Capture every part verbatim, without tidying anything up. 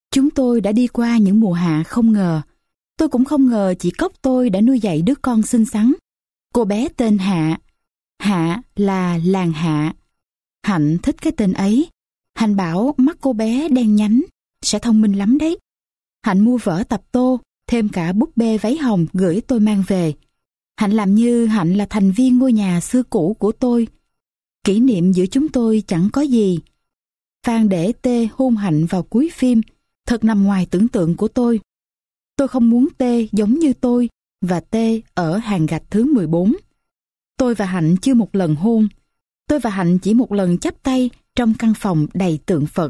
Chúng tôi đã đi qua những mùa hạ không ngờ. Tôi cũng không ngờ chị Cốc tôi đã nuôi dạy đứa con xinh xắn. Cô bé tên Hạ. Hạ là làng Hạ. Hạnh thích cái tên ấy. Hạnh bảo mắt cô bé đen nhánh, sẽ thông minh lắm đấy. Hạnh mua vở tập tô, thêm cả búp bê váy hồng gửi tôi mang về. Hạnh làm như Hạnh là thành viên ngôi nhà xưa cũ của tôi. Kỷ niệm giữa chúng tôi chẳng có gì. Phan để Tê hôn Hạnh vào cuối phim, thật nằm ngoài tưởng tượng của tôi. Tôi không muốn Tê giống như tôi, và Tê ở hàng gạch thứ mười bốn. Tôi và Hạnh chưa một lần hôn. Tôi và Hạnh chỉ một lần chắp tay trong căn phòng đầy tượng Phật.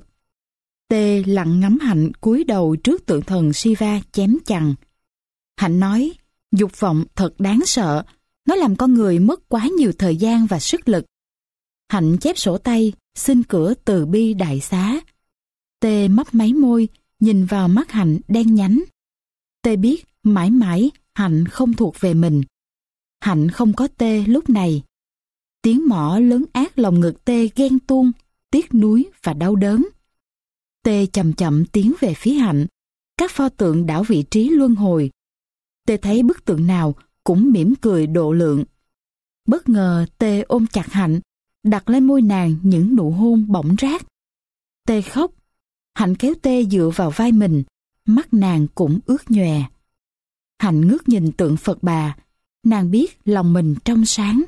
Tê lặng ngắm Hạnh cúi đầu trước tượng thần Shiva chém chằng. Hạnh nói, dục vọng thật đáng sợ, nó làm con người mất quá nhiều thời gian và sức lực. Hạnh chép sổ tay, xin cửa từ bi đại xá. Tê mấp máy môi, nhìn vào mắt Hạnh đen nhánh. Tê biết mãi mãi Hạnh không thuộc về mình. Hạnh không có Tê lúc này. Tiếng mõ lớn át lòng ngực Tê ghen tuông, tiếc nuối và đau đớn. Tê chậm chậm tiến về phía Hạnh. Các pho tượng đảo vị trí luân hồi. Tê thấy bức tượng nào cũng mỉm cười độ lượng. Bất ngờ Tê ôm chặt Hạnh, đặt lên môi nàng những nụ hôn bỏng rát. Tê khóc. Hạnh kéo Tê dựa vào vai mình, mắt nàng cũng ướt nhòe. Hạnh ngước nhìn tượng Phật bà, nàng biết lòng mình trong sáng.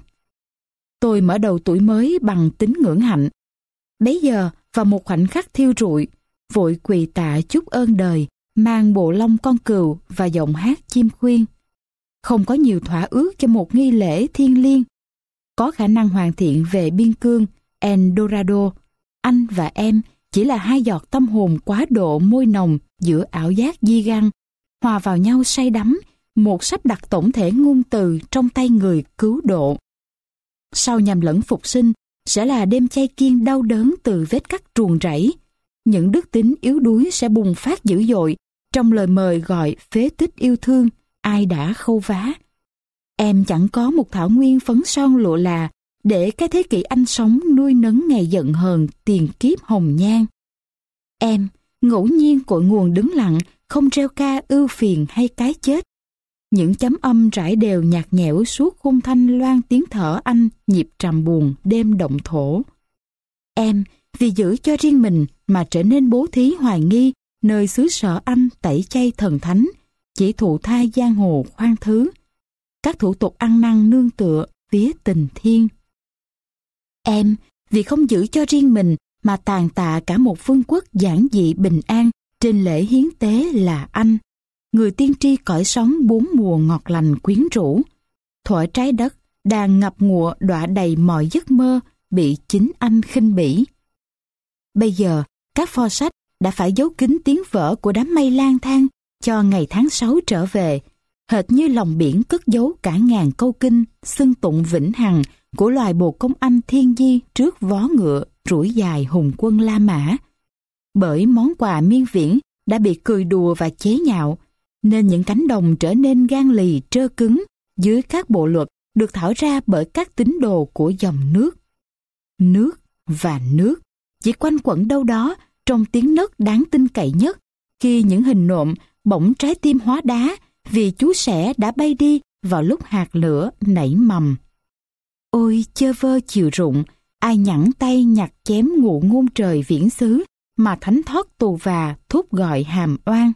Tôi mở đầu tuổi mới bằng tín ngưỡng Hạnh. Bấy giờ, vào một khoảnh khắc thiêu rụi, vội quỳ tạ chúc ơn đời, mang bộ lông con cừu và giọng hát chim khuyên. Không có nhiều thỏa ước cho một nghi lễ thiêng liêng. Có khả năng hoàn thiện về biên cương, El Dorado. Anh và em chỉ là hai giọt tâm hồn quá độ môi nồng giữa ảo giác di găng, hòa vào nhau say đắm, một sắp đặt tổng thể ngôn từ trong tay người cứu độ. Sau nhầm lẫn phục sinh, sẽ là đêm chay kiêng đau đớn từ vết cắt truồng rẫy. Những đức tính yếu đuối sẽ bùng phát dữ dội trong lời mời gọi phế tích yêu thương, ai đã khâu vá. Em chẳng có một thảo nguyên phấn son lụa là để cái thế kỷ anh sống nuôi nấng ngày giận hờn tiền kiếp hồng nhan. Em, ngẫu nhiên cội nguồn đứng lặng, không reo ca ưu phiền hay cái chết. Những chấm âm rải đều nhạt nhẽo suốt khung thanh loan tiếng thở anh nhịp trầm buồn đêm động thổ. Em, vì giữ cho riêng mình mà trở nên bố thí hoài nghi nơi xứ sở anh tẩy chay thần thánh, chỉ thụ thai giang hồ khoan thứ. Các thủ tục ăn năn nương tựa vía tình thiên. Em, vì không giữ cho riêng mình mà tàn tạ cả một vương quốc giản dị bình an trên lễ hiến tế là anh, người tiên tri cõi sống bốn mùa ngọt lành quyến rũ. Thuở trái đất đang ngập ngụa đọa đầy mọi giấc mơ bị chính anh khinh bỉ. Bây giờ, các pho sách đã phải giấu kín tiếng vỡ của đám mây lang thang cho ngày tháng sáu trở về, hệt như lòng biển cất giấu cả ngàn câu kinh xưng tụng vĩnh hằng của loài bồ công anh thiên di trước vó ngựa rủi dài hùng quân La Mã. Bởi món quà miên viễn đã bị cười đùa và chế nhạo, nên những cánh đồng trở nên gan lì trơ cứng dưới các bộ luật được thảo ra bởi các tín đồ của dòng nước. Nước và nước chỉ quanh quẩn đâu đó trong tiếng nấc đáng tin cậy nhất, khi những hình nộm bỗng trái tim hóa đá vì chú sẻ đã bay đi vào lúc hạt lửa nảy mầm. Ôi chơ vơ chiều rụng, ai nhẵn tay nhặt chém ngụ ngôn trời viễn xứ mà thánh thoát tù và thúc gọi hàm oan.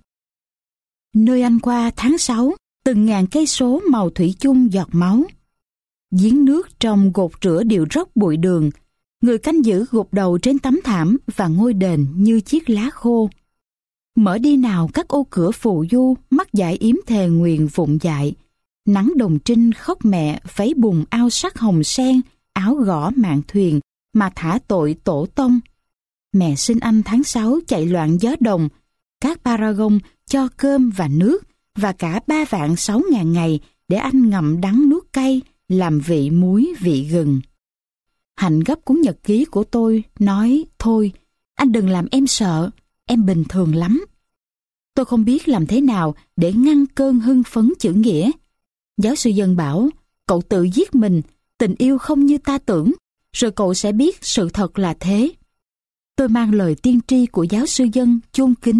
Nơi anh qua tháng sáu, từng ngàn cây số màu thủy chung giọt máu. Giếng nước trong gột rửa đều róc bụi đường, người canh giữ gục đầu trên tấm thảm và ngôi đền như chiếc lá khô. Mở đi nào các ô cửa phù du, mắt dại yếm thề nguyền vụng dại. Nắng đồng trinh khóc mẹ, váy bùn ao sắc hồng sen, áo gõ mạn thuyền mà thả tội tổ tông. Mẹ sinh anh tháng sáu chạy loạn gió đồng, các paragon cho cơm và nước và cả ba vạn sáu ngàn ngày để anh ngậm đắng nuốt cay, làm vị muối vị gừng. Hạnh gấp cuốn nhật ký của tôi, nói, thôi, anh đừng làm em sợ, em bình thường lắm. Tôi không biết làm thế nào để ngăn cơn hưng phấn chữ nghĩa. Giáo sư Dân bảo, cậu tự giết mình, tình yêu không như ta tưởng, rồi cậu sẽ biết sự thật là thế. Tôi mang lời tiên tri của giáo sư Dân chôn kín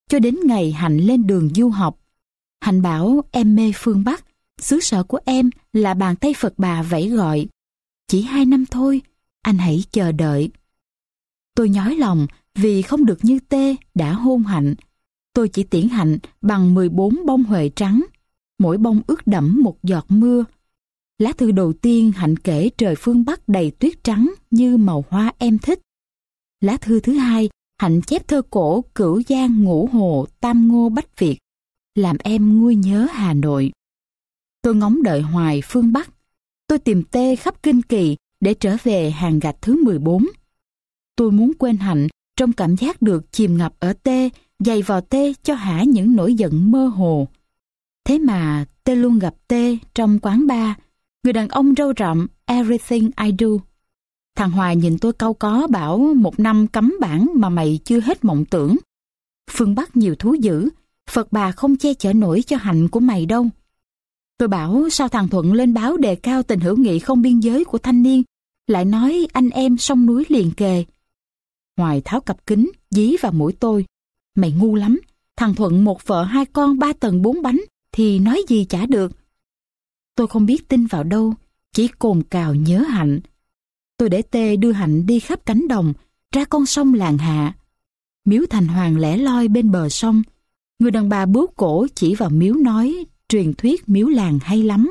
cho đến ngày Hạnh lên đường du học. Hạnh bảo em mê phương Bắc, xứ sở của em là bàn tay Phật Bà vẫy gọi. Chỉ hai năm thôi, anh hãy chờ đợi. Tôi nhói lòng vì không được như T đã hôn Hạnh. Tôi chỉ tiễn Hạnh bằng mười bốn bông huệ trắng, mỗi bông ướt đẫm một giọt mưa. Lá thư đầu tiên Hạnh kể trời phương Bắc đầy tuyết trắng như màu hoa em thích. Lá thư thứ hai, Hạnh chép thơ cổ Cửu Giang Ngũ Hồ Tam Ngô Bách Việt, làm em nguôi nhớ Hà Nội. Tôi ngóng đợi hoài phương Bắc. Tôi tìm T khắp kinh kỳ để trở về hàng gạch thứ mười bốn. Tôi muốn quên Hạnh trong cảm giác được chìm ngập ở T, giày vò T cho hả những nỗi giận mơ hồ. Thế mà T luôn gặp T trong quán bar, người đàn ông râu rậm Everything I Do. Thằng Hoài nhìn tôi cau có bảo một năm cấm bản mà mày chưa hết mộng tưởng. Phương Bắc nhiều thú dữ, Phật Bà không che chở nổi cho Hạnh của mày đâu. Tôi bảo sao thằng Thuận lên báo đề cao tình hữu nghị không biên giới của thanh niên, lại nói anh em sông núi liền kề. Hoài tháo cặp kính, dí vào mũi tôi. Mày ngu lắm, thằng Thuận một vợ hai con ba tầng bốn bánh, thì nói gì chả được. Tôi không biết tin vào đâu, chỉ cồn cào nhớ Hạnh. Tôi để T đưa Hạnh đi khắp cánh đồng, ra con sông Làng Hạ. Miếu Thành Hoàng lẻ loi bên bờ sông. Người đàn bà bướu cổ chỉ vào miếu nói, truyền thuyết miếu làng hay lắm.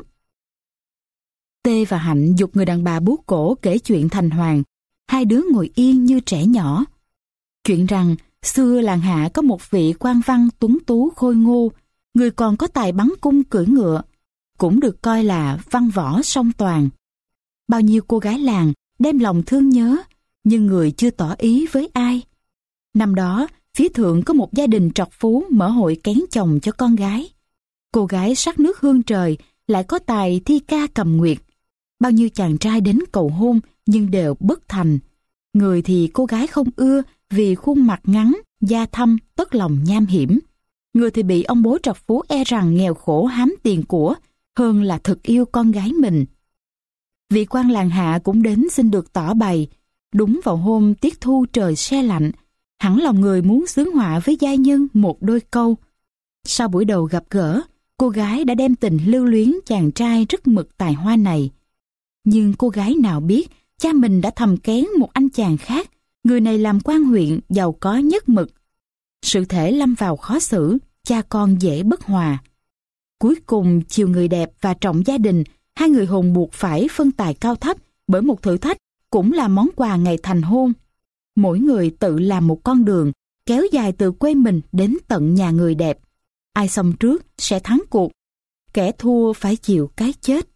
T và Hạnh giục người đàn bà bướu cổ kể chuyện Thành Hoàng. Hai đứa ngồi yên như trẻ nhỏ. Chuyện rằng, xưa làng Hạ có một vị quan văn tuấn tú khôi ngô, người còn có tài bắn cung cưỡi ngựa, cũng được coi là văn võ song toàn. Bao nhiêu cô gái làng đem lòng thương nhớ, nhưng người chưa tỏ ý với ai. Năm đó, phía thượng có một gia đình trọc phú mở hội kén chồng cho con gái. Cô gái sắc nước hương trời, lại có tài thi ca cầm nguyệt. Bao nhiêu chàng trai đến cầu hôn, nhưng đều bất thành. Người thì cô gái không ưa vì khuôn mặt ngắn, da thâm, tất lòng nham hiểm. Người thì bị ông bố trọc phú e rằng nghèo khổ hám tiền của, hơn là thực yêu con gái mình. Vị quan làng Hạ cũng đến xin được tỏ bày. Đúng vào hôm tiết thu trời se lạnh, hẳn lòng người muốn xướng họa với giai nhân một đôi câu. Sau buổi đầu gặp gỡ, cô gái đã đem tình lưu luyến chàng trai rất mực tài hoa này. Nhưng cô gái nào biết cha mình đã thầm kén một anh chàng khác, người này làm quan huyện giàu có nhất mực. Sự thể lâm vào khó xử, cha con dễ bất hòa. Cuối cùng chiều người đẹp và trọng gia đình, hai người hùng buộc phải phân tài cao thấp bởi một thử thách cũng là món quà ngày thành hôn. Mỗi người tự làm một con đường, kéo dài từ quê mình đến tận nhà người đẹp. Ai xong trước sẽ thắng cuộc, kẻ thua phải chịu cái chết.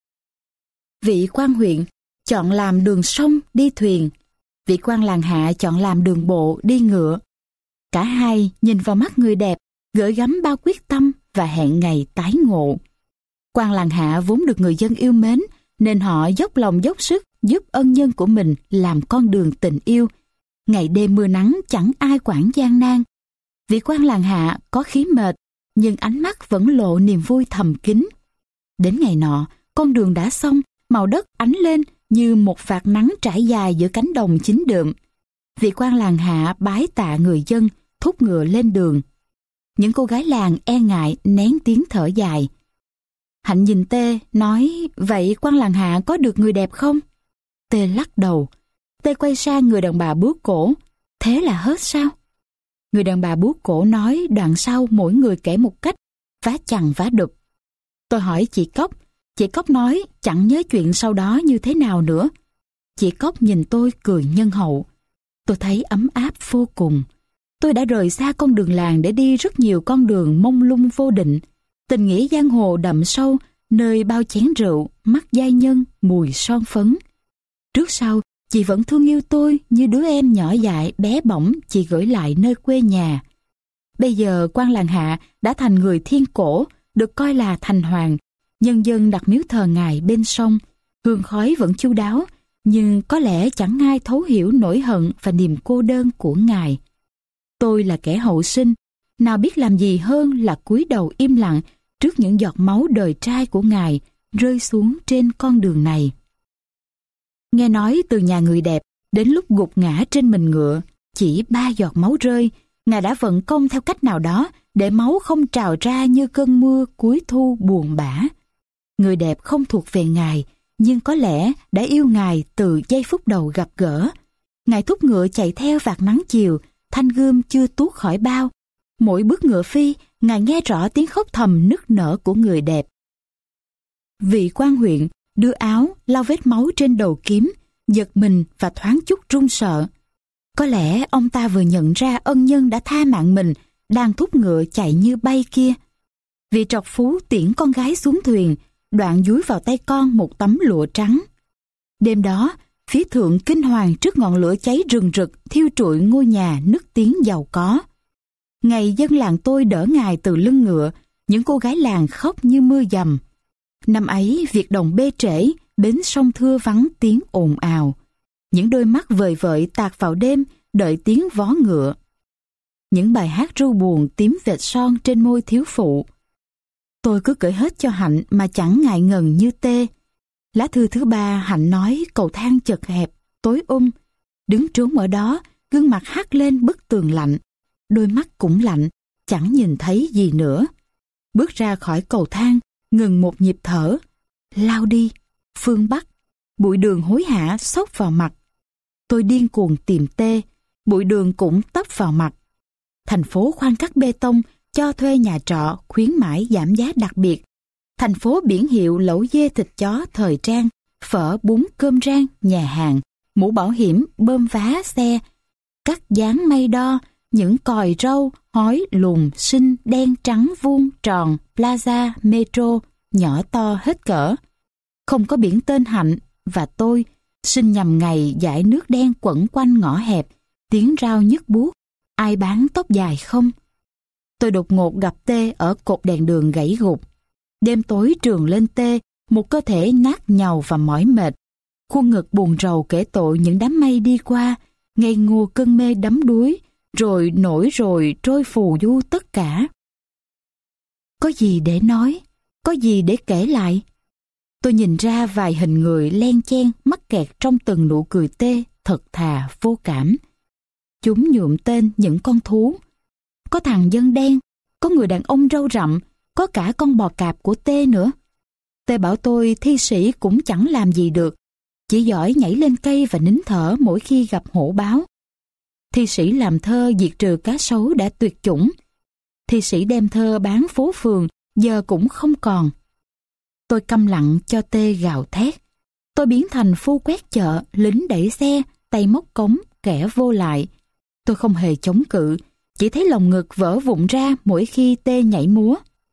Vị quan huyện chọn làm đường sông đi thuyền, vị quan làng Hạ chọn làm đường bộ đi ngựa. Cả hai nhìn vào mắt người đẹp, gửi gắm bao quyết tâm và hẹn ngày tái ngộ. Quan làng Hạ vốn được người dân yêu mến, nên họ dốc lòng dốc sức giúp ân nhân của mình làm con đường tình yêu. Ngày đêm mưa nắng chẳng ai quản gian nan. Vị quan làng Hạ có khí mệt, nhưng ánh mắt vẫn lộ niềm vui thầm kín. Đến ngày nọ, con đường đã xong, màu đất ánh lên như một vạt nắng trải dài giữa cánh đồng chín đượm. Vị quan làng Hạ bái tạ người dân, thúc ngựa lên đường. Những cô gái làng e ngại nén tiếng thở dài. Hạnh nhìn T nói, vậy quan làng Hạ có được người đẹp không? T lắc đầu. T quay sang người đàn bà bướu cổ. Thế là hết sao? Người đàn bà bướu cổ nói đoạn sau mỗi người kể một cách, vá chằng vá đục. Tôi hỏi chị Cốc. Chị Cốc nói chẳng nhớ chuyện sau đó như thế nào nữa. Chị Cốc nhìn tôi cười nhân hậu. Tôi thấy ấm áp vô cùng. Tôi đã rời xa con đường làng để đi rất nhiều con đường mông lung vô định. Tình nghĩa giang hồ đậm sâu, nơi bao chén rượu, mắt giai nhân, mùi son phấn. Trước sau, chị vẫn thương yêu tôi như đứa em nhỏ dại bé bỏng chị gửi lại nơi quê nhà. Bây giờ quan làng Hạ đã thành người thiên cổ, được coi là thành hoàng. Nhân dân đặt miếu thờ ngài bên sông, hương khói vẫn chu đáo, nhưng có lẽ chẳng ai thấu hiểu nỗi hận và niềm cô đơn của ngài. Tôi là kẻ hậu sinh, nào biết làm gì hơn là cúi đầu im lặng trước những giọt máu đời trai của ngài rơi xuống trên con đường này. Nghe nói từ nhà người đẹp đến lúc gục ngã trên mình ngựa, chỉ ba giọt máu rơi, Ngài đã vận công theo cách nào đó để máu không trào ra như cơn mưa cuối thu buồn bã. Người đẹp không thuộc về Ngài, nhưng có lẽ đã yêu Ngài từ giây phút đầu gặp gỡ. Ngài thúc ngựa chạy theo vạt nắng chiều, thanh gươm chưa tuốt khỏi bao. Mỗi bước ngựa phi, Ngài nghe rõ tiếng khóc thầm nức nở của người đẹp. Vị quan huyện đưa áo lau vết máu trên đầu kiếm, giật mình và thoáng chút run sợ. Có lẽ ông ta vừa nhận ra ân nhân đã tha mạng mình đang thúc ngựa chạy như bay kia. Vị trọc phú tiễn con gái xuống thuyền, đoạn dúi vào tay con một tấm lụa trắng. Đêm đó, phía thượng kinh hoàng trước ngọn lửa cháy rừng rực thiêu trụi ngôi nhà nức tiếng giàu có. Ngày dân làng tôi đỡ Ngài từ lưng ngựa, những cô gái làng khóc như mưa dầm. Năm ấy, việc đồng bê trễ, bến sông thưa vắng tiếng ồn ào. Những đôi mắt vời vợi tạc vào đêm, đợi tiếng vó ngựa. Những bài hát ru buồn tím vệt son trên môi thiếu phụ. Tôi cứ kể hết cho Hạnh mà chẳng ngại ngần như tê. Lá thư thứ ba Hạnh nói cầu thang chật hẹp, tối um. Đứng trốn ở đó, gương mặt hắt lên bức tường lạnh. Đôi mắt cũng lạnh, chẳng nhìn thấy gì nữa. Bước ra khỏi cầu thang, ngừng một nhịp thở. Lao đi, phương Bắc. Bụi đường hối hả xốc vào mặt. Tôi điên cuồng tìm tê, bụi đường cũng tấp vào mặt. Thành phố khoan cắt bê tông, cho thuê nhà trọ, khuyến mãi giảm giá đặc biệt. Thành phố biển hiệu lẩu dê thịt chó thời trang, phở bún cơm rang, nhà hàng, mũ bảo hiểm, bơm vá xe, cắt dán may đo, những còi râu, hói, lùn, xinh, đen, trắng, vuông, tròn, plaza, metro, nhỏ to hết cỡ. Không có biển tên Hạnh và tôi, sinh nhằm ngày dải nước đen quẩn quanh ngõ hẹp, tiếng rao nhức buốt, ai bán tóc dài không? Tôi đột ngột gặp Tê ở cột đèn đường gãy gục. Đêm tối trường lên Tê, một cơ thể nát nhàu và mỏi mệt. Khuôn ngực buồn rầu kể tội những đám mây đi qua, ngây ngô cơn mê đắm đuối, rồi nổi rồi trôi phù du tất cả. Có gì để nói? Có gì để kể lại? Tôi nhìn ra vài hình người len chen mắc kẹt trong từng nụ cười Tê, thật thà, vô cảm. Chúng nhuộm tên những con thú. Có thằng dân đen, có người đàn ông râu rậm, có cả con bò cạp của Tê nữa. Tê bảo tôi thi sĩ cũng chẳng làm gì được, chỉ giỏi nhảy lên cây và nín thở mỗi khi gặp hổ báo. Thi sĩ làm thơ diệt trừ cá sấu đã tuyệt chủng. Thi sĩ đem thơ bán phố phường giờ cũng không còn. Tôi câm lặng cho Tê gào thét. Tôi biến thành phu quét chợ, lính đẩy xe, tay móc cống, kẻ vô lại. Tôi không hề chống cự, chỉ thấy lồng ngực vỡ vụn ra mỗi khi Tê nhảy múa.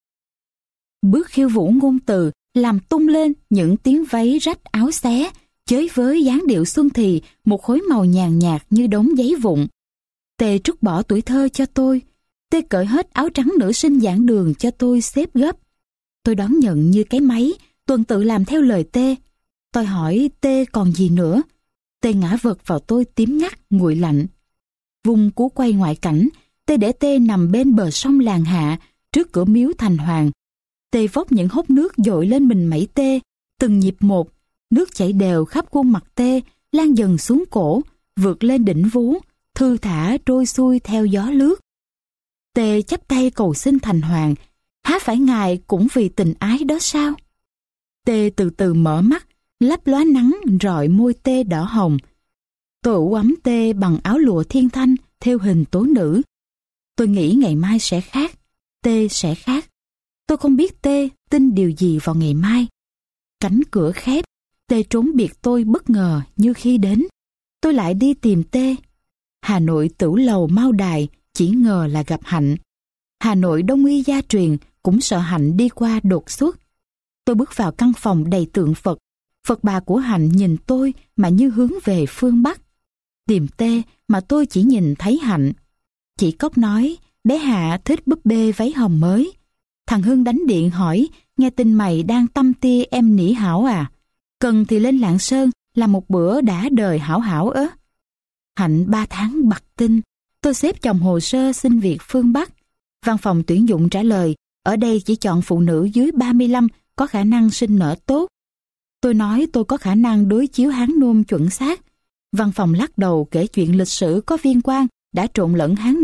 Bước khiêu vũ ngôn từ làm tung lên những tiếng váy rách áo xé, chới với dáng điệu xuân thì một khối màu nhàn nhạt như đống giấy vụn. Tê trút bỏ tuổi thơ cho tôi. Tê cởi hết áo trắng nữ sinh giảng đường cho tôi xếp gấp. Tôi đón nhận như cái máy, tuần tự làm theo lời Tê. Tôi hỏi Tê còn gì nữa. Tê ngã vật vào tôi tím ngắt, nguội lạnh. Vung cú quay ngoại cảnh, Tê để Tê nằm bên bờ sông Làng Hạ, trước cửa miếu Thành Hoàng. Tê vốc những hốc nước dội lên mình mẩy Tê, từng nhịp một, nước chảy đều khắp khuôn mặt Tê, lan dần xuống cổ, vượt lên đỉnh vú, thư thả trôi xuôi theo gió lướt. Tê chắp tay cầu xin Thành Hoàng, há phải Ngài cũng vì tình ái đó sao? Tê từ từ mở mắt, lấp lóa nắng rọi môi Tê đỏ hồng. Tôi ủ ấm Tê bằng áo lụa thiên thanh theo hình tố nữ. Tôi nghĩ ngày mai sẽ khác, Tê sẽ khác. Tôi không biết Tê tin điều gì vào ngày mai. Cánh cửa khép, Tê trốn biệt tôi bất ngờ như khi đến. Tôi lại đi tìm Tê. Hà Nội Tửu Lầu Mao Đài chỉ ngờ là gặp Hạnh. Hà Nội Đông y gia truyền cũng sợ Hạnh đi qua đột xuất. Tôi bước vào căn phòng đầy tượng Phật. Phật bà của Hạnh nhìn tôi mà như hướng về phương Bắc. Tìm Tê mà tôi chỉ nhìn thấy Hạnh. Chị Cốc nói bé Hạ thích búp bê váy hồng mới. Thằng Hưng đánh điện hỏi nghe tin mày đang tâm tia em nỉ Hảo à. Cần thì lên Lạng Sơn làm một bữa đã đời Hảo Hảo ớ. Hạnh ba tháng bặt tin. Tôi xếp chồng hồ sơ xin việc phương Bắc. Văn phòng tuyển dụng trả lời ở đây chỉ chọn phụ nữ dưới ba mươi lăm có khả năng sinh nở tốt. Tôi nói tôi có khả năng đối chiếu Hán Nôm chuẩn xác. Văn phòng lắc đầu kể chuyện lịch sử có viên quan đã trộn lẫn Hán Nôm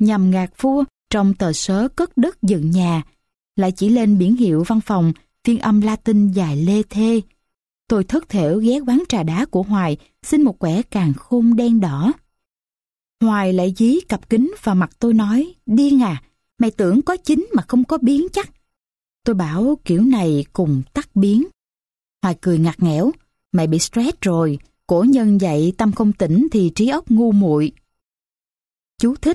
nhằm gạt vua trong tờ sớ cất đất dựng nhà, lại chỉ lên biển hiệu văn phòng phiên âm Latin dài lê thê. Tôi thất thểu ghé quán trà đá của Hoài xin một quẻ càn khôn đen đỏ. Hoài lại dí cặp kính vào mặt tôi nói, điên à, mày tưởng có chính mà không có biến chắc. Tôi bảo kiểu này cùng tắt biến. Hoài cười ngặt nghẽo, mày bị stress rồi, cổ nhân dạy tâm không tỉnh thì trí óc ngu muội. Chú thích: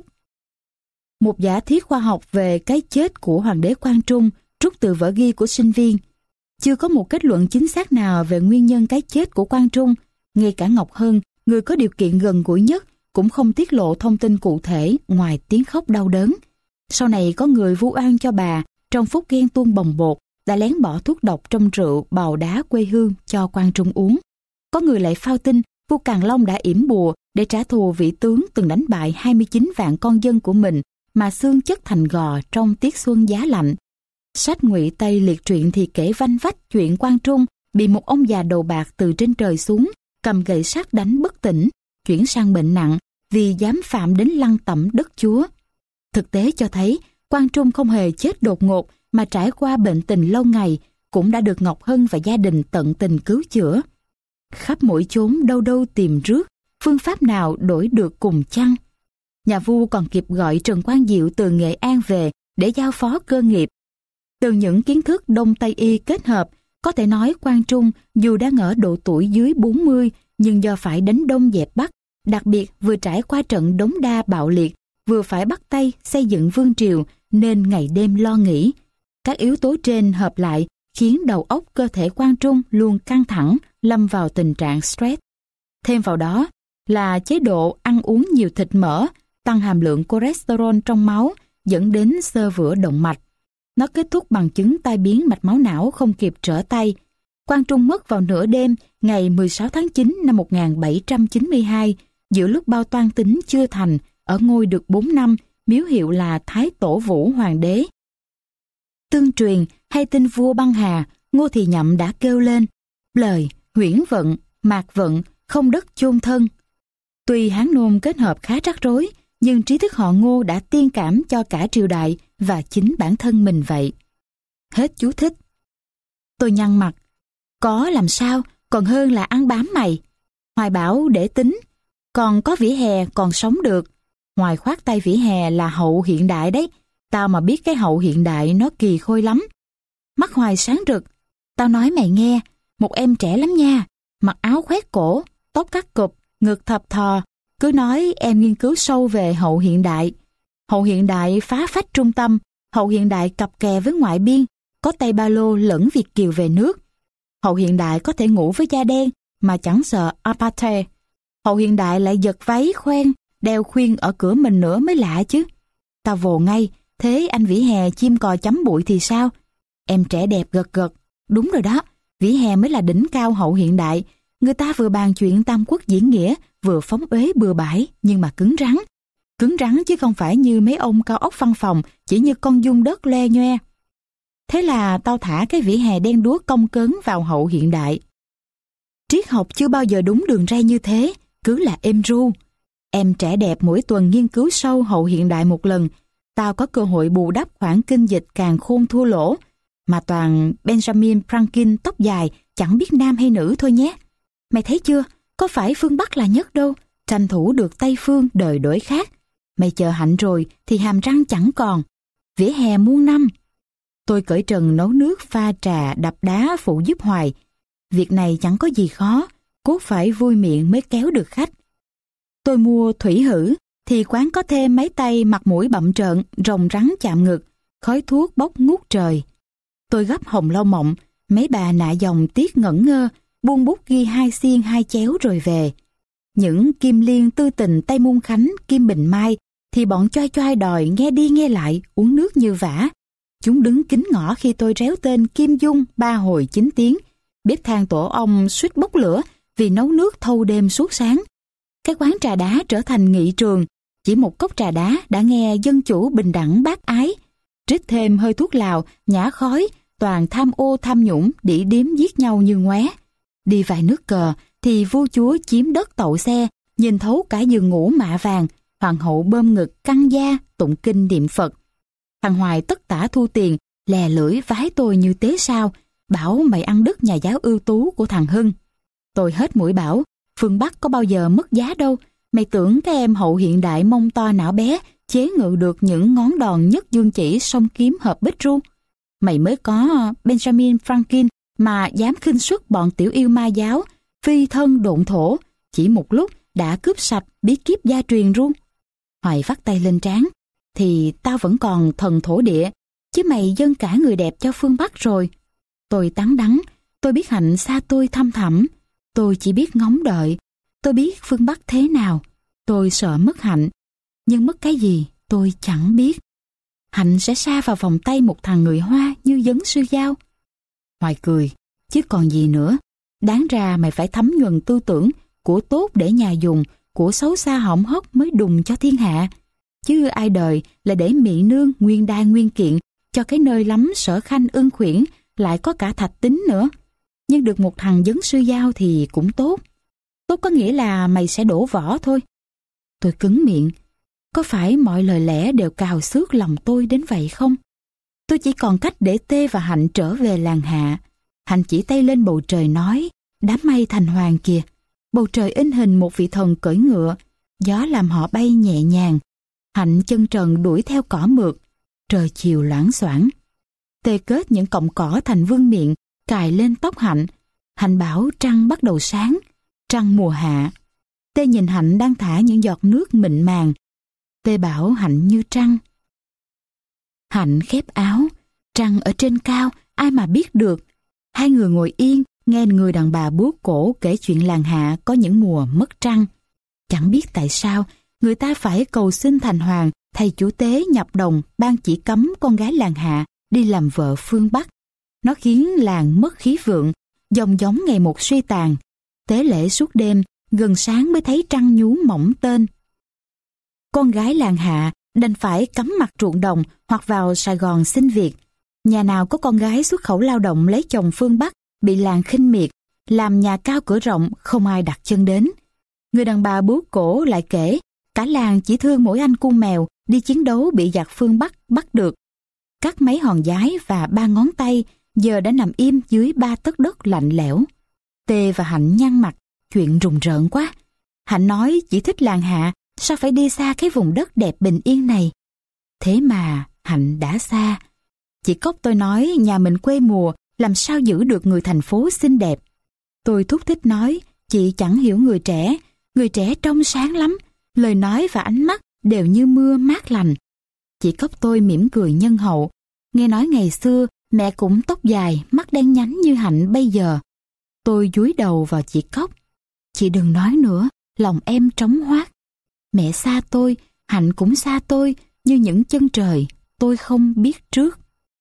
một giả thiết khoa học về cái chết của Hoàng đế Quang Trung trút từ vở ghi của sinh viên. Chưa có một kết luận chính xác nào về nguyên nhân cái chết của Quang Trung. Ngay cả Ngọc Hân, người có điều kiện gần gũi nhất, cũng không tiết lộ thông tin cụ thể ngoài tiếng khóc đau đớn. Sau này có người vu oan cho bà, trong phút ghen tuông bồng bột, đã lén bỏ thuốc độc trong rượu bào đá quê hương cho Quang Trung uống. Có người lại phao tin vua Càn Long đã yểm bùa để trả thù vị tướng từng đánh bại hai mươi chín vạn con dân của mình mà xương chất thành gò trong tiết xuân giá lạnh. Sách Ngụy Tây liệt truyện thì kể vanh vách chuyện Quang Trung bị một ông già đầu bạc từ trên trời xuống, cầm gậy sắt đánh bất tỉnh, chuyển sang bệnh nặng vì dám phạm đến lăng tẩm đất Chúa. Thực tế cho thấy Quang Trung không hề chết đột ngột mà trải qua bệnh tình lâu ngày, cũng đã được Ngọc Hân và gia đình tận tình cứu chữa. Khắp mỗi chốn đâu đâu tìm rước, phương pháp nào đổi được cùng chăng? Nhà vua còn kịp gọi Trần Quang Diệu từ Nghệ An về để giao phó cơ nghiệp. Từ những kiến thức Đông Tây Y kết hợp, có thể nói Quang Trung dù đang ở độ tuổi dưới bốn mươi, nhưng do phải đánh Đông dẹp Bắc, đặc biệt vừa trải qua trận Đống Đa bạo liệt, vừa phải bắt tay xây dựng vương triều nên ngày đêm lo nghĩ. Các yếu tố trên hợp lại khiến đầu óc cơ thể Quang Trung luôn căng thẳng, lâm vào tình trạng stress. Thêm vào đó là chế độ ăn uống nhiều thịt mỡ, tăng hàm lượng cholesterol trong máu, dẫn đến xơ vữa động mạch. Nó kết thúc bằng chứng tai biến mạch máu não không kịp trở tay. Quang Trung mất vào nửa đêm ngày mười sáu tháng chín năm một nghìn bảy trăm chín mươi hai, giữa lúc bao toan tính chưa thành, ở ngôi được bốn năm, miếu hiệu là Thái Tổ Vũ Hoàng đế. Tương truyền hay tin vua băng hà, Ngô Thì Nhậm đã kêu lên: lời huyễn vận, mạc vận, không đất chôn thân. Tuy Hán Nôm kết hợp khá rắc rối, nhưng trí thức họ Ngô đã tiên cảm cho cả triều đại và chính bản thân mình vậy. Hết chú thích. Tôi nhăn mặt. Có làm sao, còn hơn là ăn bám mày. Hoài bảo để tính, còn có vỉa hè còn sống được. Ngoài khoát tay vỉa hè là hậu hiện đại đấy. Tao mà biết cái hậu hiện đại nó kỳ khôi lắm. Mắt Hoài sáng rực. Tao nói mày nghe, một em trẻ lắm nha, mặc áo khoét cổ, tóc cắt cụp, ngực thập thò. Cứ nói em nghiên cứu sâu về hậu hiện đại. Hậu hiện đại phá phách trung tâm, hậu hiện đại cặp kè với ngoại biên, có Tây Ba Lô lẫn Việt kiều về nước. Hậu hiện đại có thể ngủ với da đen mà chẳng sợ apartheid. Hậu hiện đại lại giật váy khoen, đeo khuyên ở cửa mình nữa mới lạ chứ. Tao vồ ngay, thế anh vỉa hè chim cò chấm bụi thì sao? Em trẻ đẹp gật gật. Đúng rồi đó, vỉa hè mới là đỉnh cao hậu hiện đại. Người ta vừa bàn chuyện Tam Quốc diễn nghĩa, vừa phóng uế bừa bãi, nhưng mà cứng rắn. Cứng rắn chứ không phải như mấy ông cao ốc văn phòng, chỉ như con dung đất loe nhoe. Thế là tao thả cái vỉa hè đen đúa cong cớn vào hậu hiện đại. Triết học chưa bao giờ đúng đường ray như thế, cứ là êm ru. Em trẻ đẹp mỗi tuần nghiên cứu sâu hậu hiện đại một lần, tao có cơ hội bù đắp khoản kinh dịch càng khôn thua lỗ, mà toàn Benjamin Franklin tóc dài, chẳng biết nam hay nữ thôi nhé. Mày thấy chưa, có phải phương Bắc là nhất đâu, tranh thủ được Tây phương đời đổi khác. Mày chờ hạnh rồi thì hàm răng chẳng còn. Vỉa hè muôn năm. Tôi cởi trần nấu nước, pha trà, đập đá phụ giúp Hoài. Việc này chẳng có gì khó, cốt phải vui miệng mới kéo được khách. Tôi mua thủy hử, thì quán có thêm mấy tay mặt mũi bặm trợn, rồng rắn chạm ngực, khói thuốc bốc ngút trời. Tôi gấp hồng lau mộng, mấy bà nạ dòng tiếc ngẩn ngơ, buông bút ghi hai xiên hai chéo rồi về. Những Kim Liên, Tư Tình, Tây Môn Khánh, Kim Bình Mai thì bọn choai choai đòi nghe đi nghe lại, uống nước như vả. Chúng đứng kín ngõ khi tôi réo tên Kim Dung ba hồi chín tiếng. Bếp than tổ ong suýt bốc lửa vì nấu nước thâu đêm suốt sáng. Cái quán trà đá trở thành nghị trường. Chỉ một cốc trà đá đã nghe dân chủ bình đẳng bác ái. Trích thêm hơi thuốc lào, nhả khói, toàn tham ô tham nhũng, đỉ điếm giết nhau như ngoé. Đi vài nước cờ thì vua chúa chiếm đất tậu xe, nhìn thấu cả giường ngủ mạ vàng, hoặc hoàng hậu bơm ngực căng da tụng kinh niệm Phật. Thằng Hoài tất tả thu tiền, lè lưỡi vái tôi như tế sao, bảo mày ăn đứt nhà giáo ưu tú của thằng Hưng. Tôi hết mũi bảo, phương Bắc có bao giờ mất giá đâu, mày tưởng cái em hậu hiện đại mông to não bé chế ngự được những ngón đòn nhất dương chỉ song kiếm hợp bích ru. Mày mới có Benjamin Franklin mà dám khinh suất bọn tiểu yêu ma giáo, phi thân độn thổ, chỉ một lúc đã cướp sạch bí kíp gia truyền ru. Hoài vắt tay lên trán, thì tao vẫn còn thần thổ địa, chứ mày dâng cả người đẹp cho phương Bắc rồi. Tôi tán đắng, tôi biết Hạnh xa tôi thăm thẳm, tôi chỉ biết ngóng đợi, tôi biết phương Bắc thế nào, tôi sợ mất Hạnh, nhưng mất cái gì tôi chẳng biết. Hạnh sẽ sa vào vòng tay một thằng người Hoa như Dấn Sư Giao. Hoài cười, chứ còn gì nữa, đáng ra mày phải thấm nhuần tư tưởng, của tốt để nhà dùng, của xấu xa hỏng hóc mới đùng cho thiên hạ. Chứ ai đời là để mỹ nương nguyên đai nguyên kiện cho cái nơi lắm sở khanh ưng khuyển, lại có cả thạch tính nữa. Nhưng được một thằng Dấn Sư Giao thì cũng tốt. Tốt có nghĩa là mày sẽ đổ vỏ thôi. Tôi cứng miệng. Có phải mọi lời lẽ đều cào xước lòng tôi đến vậy không? Tôi chỉ còn cách để Tê và Hạnh trở về làng Hạ. Hạnh chỉ tay lên bầu trời nói, đám mây thành hoàng kìa. Bầu trời in hình một vị thần cưỡi ngựa, gió làm họ bay nhẹ nhàng. Hạnh chân trần đuổi theo cỏ mượt, trời chiều loảng xoảng. Tê kết những cọng cỏ thành vương miện, cài lên tóc Hạnh. Hạnh bảo trăng bắt đầu sáng, trăng mùa hạ. Tê nhìn Hạnh đang thả những giọt nước mịn màng. Tê bảo Hạnh như trăng. Hạnh khép áo, trăng ở trên cao, ai mà biết được. Hai người ngồi yên, nghe người đàn bà búa cổ kể chuyện làng Hạ có những mùa mất trăng. Chẳng biết tại sao, người ta phải cầu xin thành hoàng, thầy chủ tế nhập đồng ban chỉ cấm con gái làng Hạ đi làm vợ phương Bắc. Nó khiến làng mất khí vượng, dòng giống ngày một suy tàn. Tế lễ suốt đêm, gần sáng mới thấy trăng nhú mỏng tên. Con gái làng Hạ đành phải cắm mặt ruộng đồng hoặc vào Sài Gòn xin việc. Nhà nào có con gái xuất khẩu lao động lấy chồng phương Bắc bị làng khinh miệt, làm nhà cao cửa rộng không ai đặt chân đến. Người đàn bà búa cổ lại kể, cả làng chỉ thương mỗi anh cu mèo đi chiến đấu bị giặc phương Bắc bắt được. Các mấy hòn giái và ba ngón tay giờ đã nằm im dưới ba tấc đất lạnh lẽo. Tê và Hạnh nhăn mặt, chuyện rùng rợn quá. Hạnh nói chỉ thích làng Hạ, sao phải đi xa cái vùng đất đẹp bình yên này. Thế mà Hạnh đã xa. Chị Cốc tôi nói nhà mình quê mùa, làm sao giữ được người thành phố xinh đẹp. Tôi thúc thích nói, chị chẳng hiểu người trẻ, người trẻ trong sáng lắm, lời nói và ánh mắt đều như mưa mát lành. Chị Cốc tôi mỉm cười nhân hậu, nghe nói ngày xưa mẹ cũng tóc dài, mắt đen nhánh như Hạnh bây giờ. Tôi dúi đầu vào chị Cốc. Chị đừng nói nữa, lòng em trống hoác. Mẹ xa tôi, Hạnh cũng xa tôi, như những chân trời, tôi không biết trước.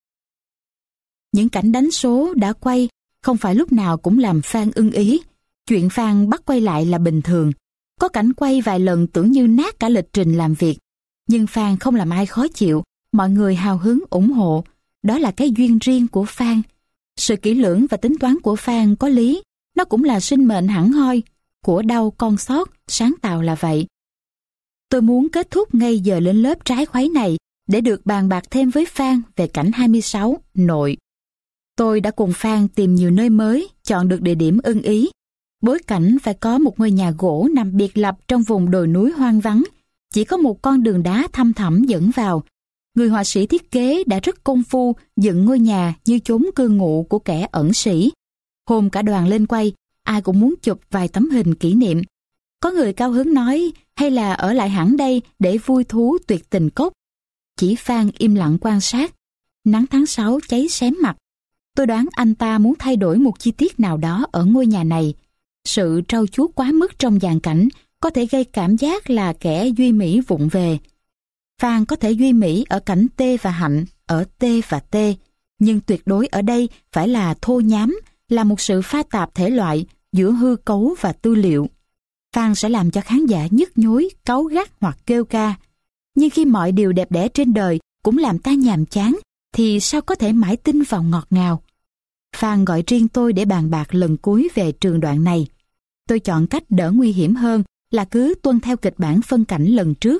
Những cảnh đánh số đã quay, không phải lúc nào cũng làm Phan ưng ý. Chuyện Phan bắt quay lại là bình thường. Có cảnh quay vài lần tưởng như nát cả lịch trình làm việc. Nhưng Phan không làm ai khó chịu, mọi người hào hứng ủng hộ. Đó là cái duyên riêng của Phan. Sự kỹ lưỡng và tính toán của Phan có lý, nó cũng là sinh mệnh hẳn hoi. Của đau con sót, sáng tạo là vậy. Tôi muốn kết thúc ngay giờ lên lớp trái khuấy này để được bàn bạc thêm với Phan về cảnh hai mươi sáu, nội. Tôi đã cùng Phan tìm nhiều nơi mới, chọn được địa điểm ưng ý. Bối cảnh phải có một ngôi nhà gỗ nằm biệt lập trong vùng đồi núi hoang vắng. Chỉ có một con đường đá thăm thẳm dẫn vào. Người họa sĩ thiết kế đã rất công phu dựng ngôi nhà như chốn cư ngụ của kẻ ẩn sĩ. Hôm cả đoàn lên quay, ai cũng muốn chụp vài tấm hình kỷ niệm. Có người cao hứng nói hay là ở lại hẳn đây để vui thú tuyệt tình cốc. Chỉ Phan im lặng quan sát. Nắng tháng sáu cháy xém mặt. Tôi đoán anh ta muốn thay đổi một chi tiết nào đó ở ngôi nhà này. Sự trau chuốt quá mức trong dàn cảnh có thể gây cảm giác là kẻ duy mỹ vụng về. Phan có thể duy mỹ ở cảnh T và Hạnh, ở T và T, nhưng tuyệt đối ở đây phải là thô nhám, là một sự pha tạp thể loại giữa hư cấu và tư liệu. Phan sẽ làm cho khán giả nhức nhối, cáu gắt hoặc kêu ca. Nhưng khi mọi điều đẹp đẽ trên đời cũng làm ta nhàm chán, thì sao có thể mãi tin vào ngọt ngào? Phan gọi riêng tôi để bàn bạc lần cuối về trường đoạn này. Tôi chọn cách đỡ nguy hiểm hơn là cứ tuân theo kịch bản phân cảnh lần trước,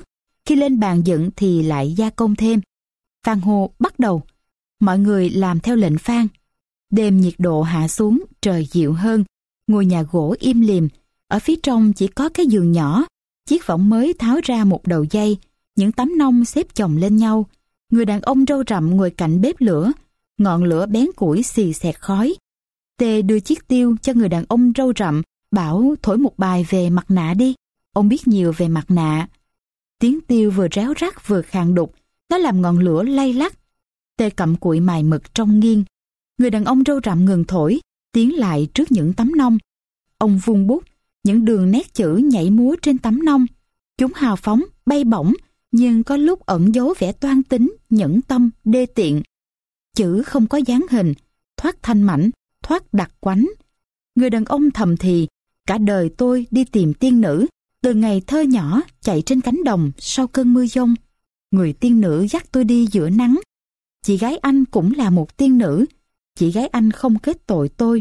khi lên bàn dựng thì lại gia công thêm. Phan hô bắt đầu. Mọi người làm theo lệnh Phan. Đêm nhiệt độ hạ xuống, trời dịu hơn. Ngôi nhà gỗ im lìm. Ở phía trong chỉ có cái giường nhỏ. Chiếc võng mới tháo ra một đầu dây. Những tấm nông xếp chồng lên nhau. Người đàn ông râu rậm ngồi cạnh bếp lửa. Ngọn lửa bén củi xì xẹt khói. Tê đưa chiếc tiêu cho người đàn ông râu rậm, bảo thổi một bài về mặt nạ đi. Ông biết nhiều về mặt nạ. Tiếng tiêu vừa réo rắt vừa khàn đục. Nó làm ngọn lửa lay lắc. Tê cầm cụi mài mực trong nghiêng. Người đàn ông râu rậm ngừng thổi, tiến lại trước những tấm nông. Ông vung bút, những đường nét chữ nhảy múa trên tấm nông. Chúng hào phóng, bay bổng, nhưng có lúc ẩn giấu vẻ toan tính, nhẫn tâm, đê tiện. Chữ không có dáng hình, thoát thanh mảnh, thoát đặc quánh. Người đàn ông thầm thì, cả đời tôi đi tìm tiên nữ, từ ngày thơ nhỏ chạy trên cánh đồng sau cơn mưa giông. Người tiên nữ dắt tôi đi giữa nắng. Chị gái anh cũng là một tiên nữ, chị gái anh không kết tội tôi.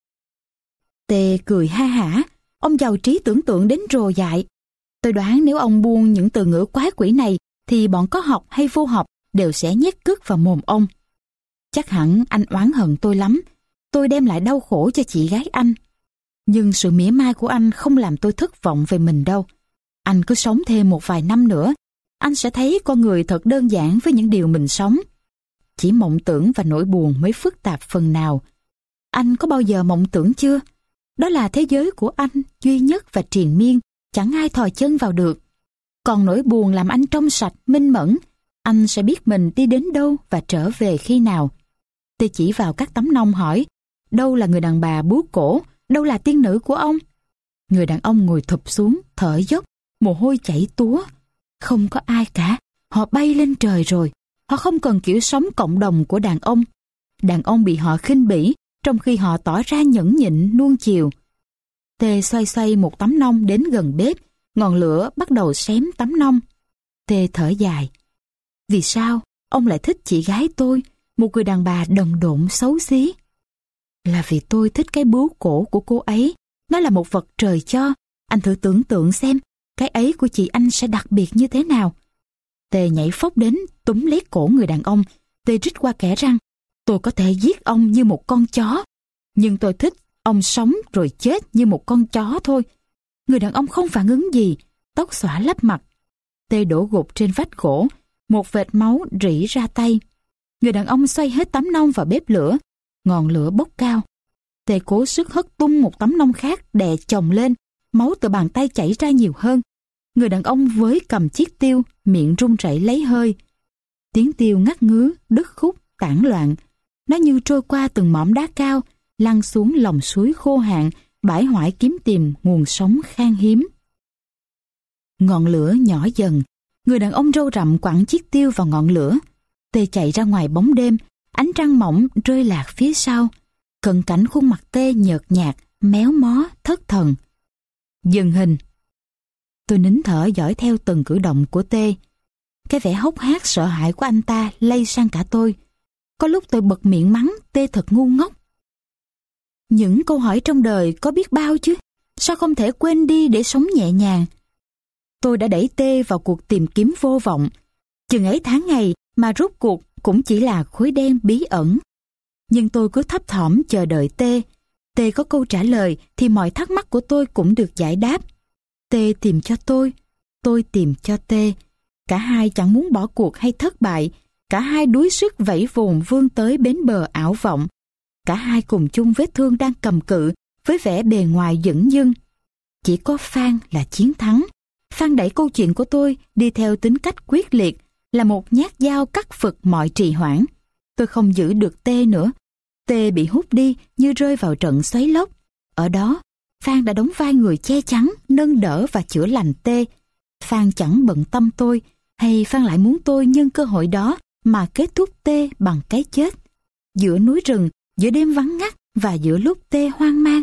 Tê cười ha hả, ông giàu trí tưởng tượng đến rồ dại. Tôi đoán nếu ông buông những từ ngữ quái quỷ này thì bọn có học hay vô học đều sẽ nhét cứt vào mồm ông. Chắc hẳn anh oán hận tôi lắm. Tôi đem lại đau khổ cho chị gái anh. Nhưng sự mỉa mai của anh không làm tôi thất vọng về mình đâu. Anh cứ sống thêm một vài năm nữa, anh sẽ thấy con người thật đơn giản với những điều mình sống. Chỉ mộng tưởng và nỗi buồn mới phức tạp phần nào. Anh có bao giờ mộng tưởng chưa? Đó là thế giới của anh, duy nhất và triền miên, chẳng ai thò chân vào được. Còn nỗi buồn làm anh trong sạch, minh mẫn, anh sẽ biết mình đi đến đâu và trở về khi nào. Tôi chỉ vào các tấm nông hỏi, đâu là người đàn bà búa cổ, đâu là tiên nữ của ông? Người đàn ông ngồi thụp xuống, thở dốc, mồ hôi chảy túa. Không có ai cả, họ bay lên trời rồi. Họ không cần kiểu sống cộng đồng của đàn ông. Đàn ông bị họ khinh bỉ, trong khi họ tỏ ra nhẫn nhịn, nuông chiều. Tê xoay xoay một tấm nông đến gần bếp, ngọn lửa bắt đầu xém tấm nông. Tê thở dài. Vì sao ông lại thích chị gái tôi, một người đàn bà đần độn xấu xí? Là vì tôi thích cái bướu cổ của cô ấy. Nó là một vật trời cho. Anh thử tưởng tượng xem, cái ấy của chị anh sẽ đặc biệt như thế nào. Tê nhảy phóc đến, túm lấy cổ người đàn ông. Tê rít qua kẽ răng. Tôi có thể giết ông như một con chó, nhưng tôi thích ông sống rồi chết như một con chó thôi. Người đàn ông không phản ứng gì, tóc xõa lấp mặt. Tê đổ gục trên vách gỗ, một vệt máu rỉ ra tay. Người đàn ông xoay hết tấm nông vào bếp lửa, ngọn lửa bốc cao. Tê cố sức hất tung một tấm nông khác đè chồng lên, máu từ bàn tay chảy ra nhiều hơn. Người đàn ông với cầm chiếc tiêu, miệng run rẩy lấy hơi. Tiếng tiêu ngắt ngứ, đứt khúc, tản loạn. Nó như trôi qua từng mỏm đá cao, lăn xuống lòng suối khô hạn, bãi hoại kiếm tìm nguồn sống khan hiếm. Ngọn lửa nhỏ dần, người đàn ông râu rậm quẳng chiếc tiêu vào ngọn lửa. Tê chạy ra ngoài bóng đêm, ánh trăng mỏng rơi lạc phía sau. Cận cảnh khuôn mặt Tê nhợt nhạt, méo mó, thất thần. Dừng hình. Tôi nín thở dõi theo từng cử động của Tê. Cái vẻ hốc hác sợ hãi của anh ta lây sang cả tôi. Có lúc tôi bật miệng mắng Tê thật ngu ngốc. Những câu hỏi trong đời có biết bao chứ, sao không thể quên đi để sống nhẹ nhàng. Tôi đã đẩy Tê vào cuộc tìm kiếm vô vọng. Chừng ấy tháng ngày mà rốt cuộc cũng chỉ là khối đen bí ẩn. Nhưng tôi cứ thấp thỏm chờ đợi Tê. Tê có câu trả lời thì mọi thắc mắc của tôi cũng được giải đáp. Tê tìm cho tôi, tôi tìm cho Tê. Cả hai chẳng muốn bỏ cuộc hay thất bại. Cả hai đuối sức vẫy vùng vươn tới bến bờ ảo vọng. Cả hai cùng chung vết thương đang cầm cự với vẻ bề ngoài dửng dưng. Chỉ có Phan là chiến thắng. Phan đẩy câu chuyện của tôi đi theo tính cách quyết liệt, là một nhát dao cắt phật mọi trì hoãn. Tôi không giữ được Tê nữa. Tê bị hút đi như rơi vào trận xoáy lốc. Ở đó, Phan đã đóng vai người che chắn, nâng đỡ và chữa lành Tê. Phan chẳng bận tâm tôi, hay Phan lại muốn tôi nhân cơ hội đó mà kết thúc Tê bằng cái chết. Giữa núi rừng, giữa đêm vắng ngắt và giữa lúc Tê hoang mang.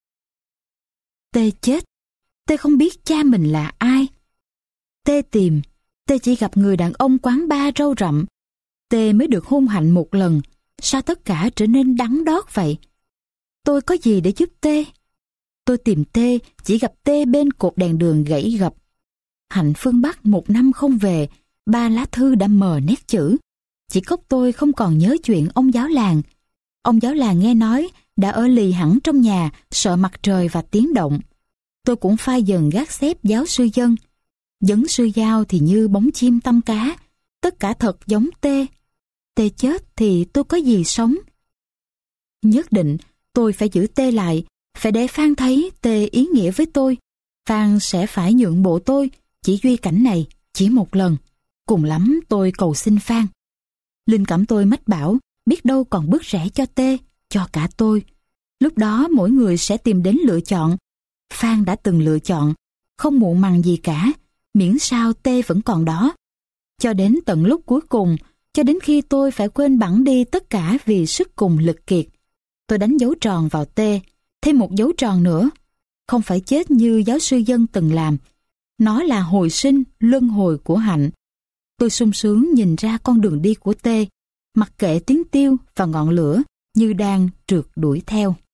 Tê chết. Tê không biết cha mình là ai. Tê tìm. Tê chỉ gặp người đàn ông quán bar râu rậm. Tê mới được hôn hạnh một lần. Sao tất cả trở nên đắng đót vậy? Tôi có gì để giúp Tê? Tôi tìm Tê, chỉ gặp Tê bên cột đèn đường gãy gập. Hạnh phương Bắc một năm không về, ba lá thư đã mờ nét chữ. Chỉ cốc tôi không còn nhớ chuyện ông giáo làng. Ông giáo làng nghe nói đã ở lì hẳn trong nhà, sợ mặt trời và tiếng động. Tôi cũng phai dần gác xếp giáo sư Dân. Vấn sư Giao thì như bóng chim tăm cá, tất cả thật giống Tê. Tê chết thì tôi có gì sống. Nhất định tôi phải giữ Tê lại, phải để Phan thấy Tê ý nghĩa với tôi. Phan sẽ phải nhượng bộ tôi, chỉ duy cảnh này, chỉ một lần. Cùng lắm tôi cầu xin Phan. Linh cảm tôi mách bảo, biết đâu còn bước rẽ cho Tê, cho cả tôi. Lúc đó mỗi người sẽ tìm đến lựa chọn. Phan đã từng lựa chọn, không muộn màng gì cả, miễn sao Tê vẫn còn đó. Cho đến tận lúc cuối cùng, cho đến khi tôi phải quên bẵng đi tất cả vì sức cùng lực kiệt, tôi đánh dấu tròn vào Tê, thêm một dấu tròn nữa. Không phải chết như giáo sư Dân từng làm. Nó là hồi sinh, luân hồi của Hạnh. Tôi sung sướng nhìn ra con đường đi của Tê, mặc kệ tiếng tiêu và ngọn lửa như đang trượt đuổi theo.